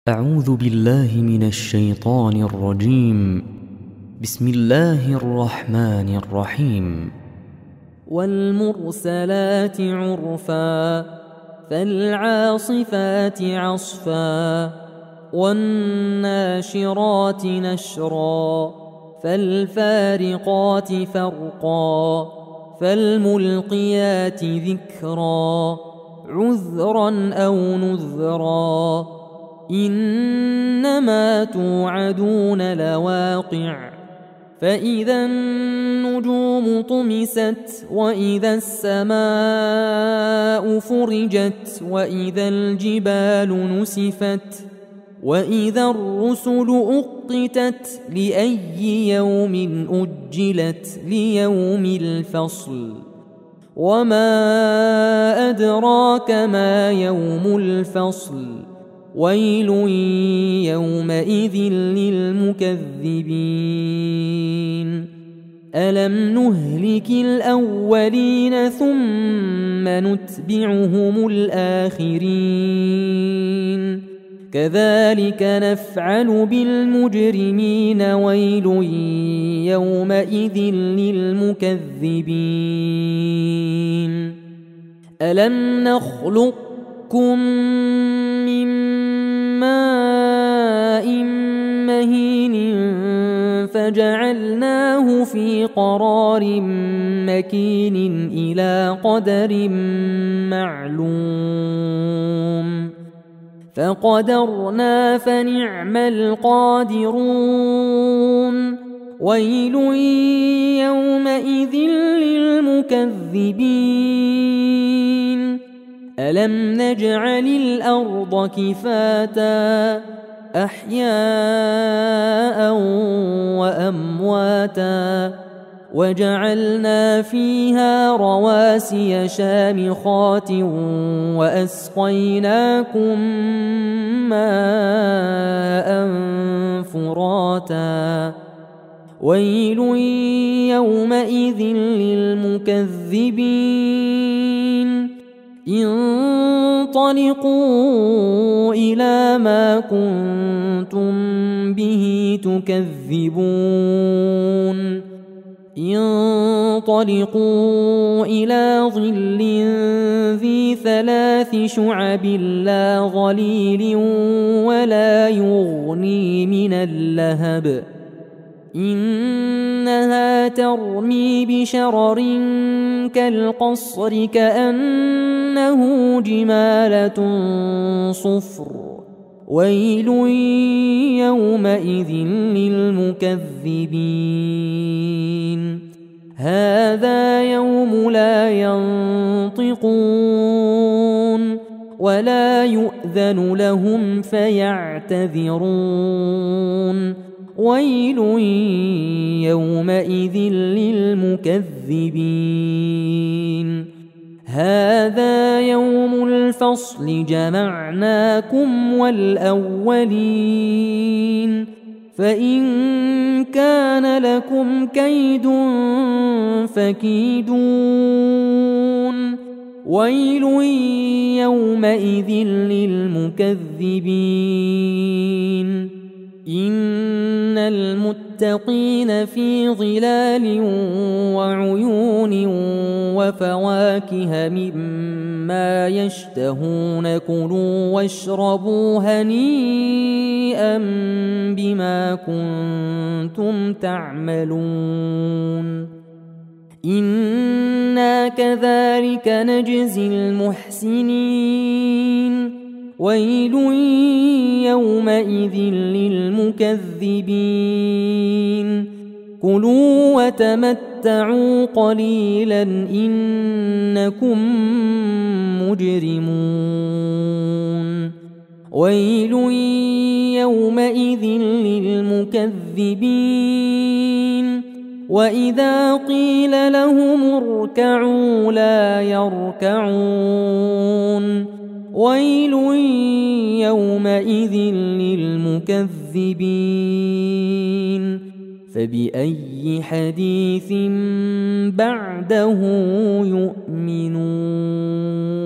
أعوذ بالله من الشيطان الرجيم. بسم الله الرحمن الرحيم. والمرسلات عرفا فالعاصفات عصفا والناشرات نشرا فالفارقات فرقا فالملقيات ذكرا عذرا أو نذرا إنما توعدون لواقع فإذا النجوم طمست وإذا السماء فرجت وإذا الجبال نسفت وإذا الرسل أقتت لأي يوم أجلت ليوم الفصل وما أدراك ما يوم الفصل ويل يومئذ للمكذبين ألم نهلك الأولين ثم نتبعهم الآخرين كذلك نفعل بالمجرمين ويل يومئذ للمكذبين ألم نخلقكم من ماء مهين فجعلناه في قرار مكين إلى قدر معلوم فقدرنا فنعم القادرون ويل يومئذ للمكذبين ألم نجعل الأرض كفاتا أحياء وأمواتا وجعلنا فيها رواسي شامخات وأسقيناكم ماء فراتا ويل يومئذ للمكذبين انطلقوا إلى ما كنتم به تكذبون انطلقوا إلى ظل ذي 3 شعب لا ظليل ولا يغني من اللهب إنها ترمي بشرر كالقصر كأنه جمالة صفر ويل يومئذ للمكذبين هذا يوم لا ينطقون ولا يؤذن لهم فيعتذرون ويل يومئذ للمكذبين هذا يوم الفصل جمعناكم والأولين فإن كان لكم كيد فكيدون ويل يومئذ للمكذبين إن المتقين في ظلال وعيون وفواكه مما يشتهون كلوا واشربوا هنيئا بما كنتم تعملون إنا كذلك نجزي المحسنين ويل يومئذ للمكذبين كلوا وتمتعوا قليلا إنكم مجرمون ويل يومئذ للمكذبين وإذا قيل لهم اركعوا لا يركعون ويل يومئذ للمكذبين فبأي حديث بعده يؤمنون